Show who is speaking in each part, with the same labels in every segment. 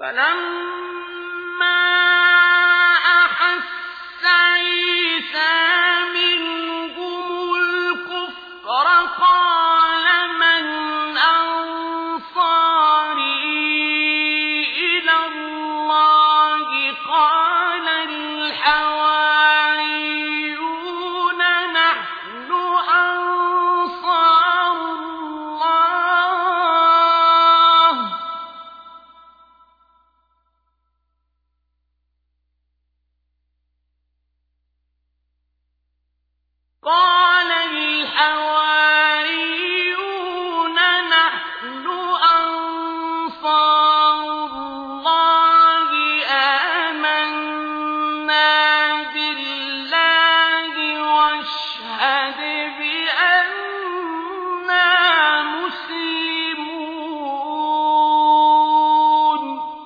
Speaker 1: فلما أحس عيسى منهم الكفر قال من أنصاري إلى الله قال الحواريون نحن أنصار الله آمنا بالله واشهد بأننا مسلمون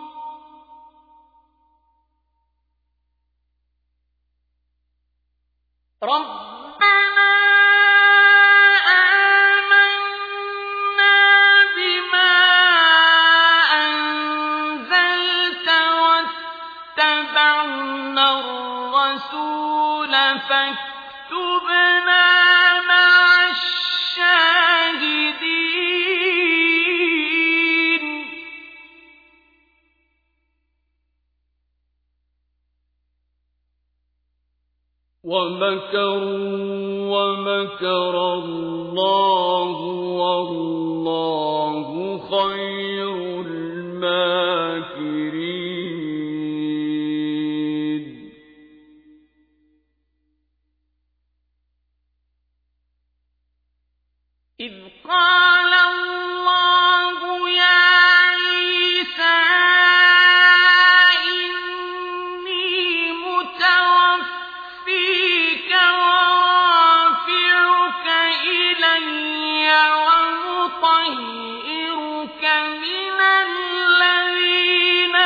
Speaker 1: ربنا آمنا بما أنزلت واتبعنا الرسول فاكتبنا مع الشاهدين ومكروا ومكر الله والله خير الماكرين إذ قال الله يا عيسى إني متوفيك ورافعك إلي ومطهرك من الذين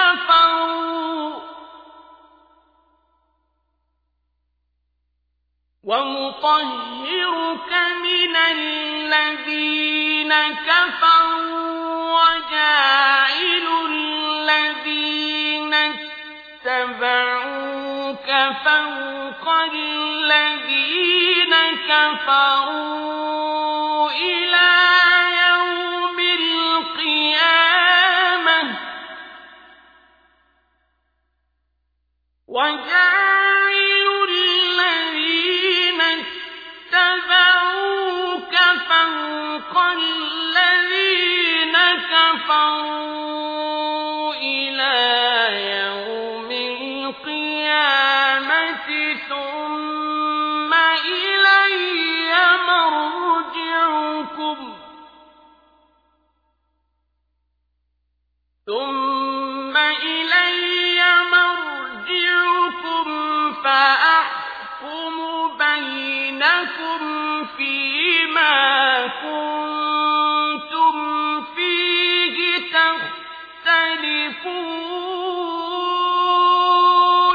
Speaker 1: كفروا وجاعل الذين اتبعوك فوق الذين كفروا إلى يوم القيامة وجاعل الذين اتبعوك فوق الذين كفروا إلى يوم القيامة ثم إلي مرجعكم فأحكم بينكم فيما كنتم فيه تختلفون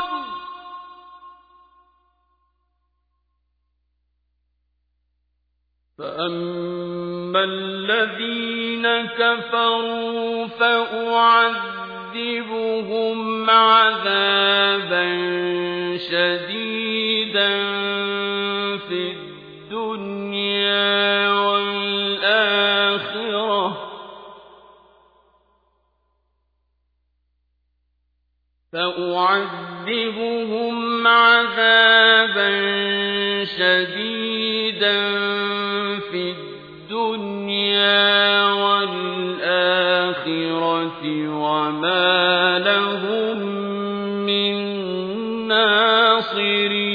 Speaker 1: فأما الذين كفروا فأعذبهم عذابا شديدا في الدنيا والآخرة وما لهم من ناصرين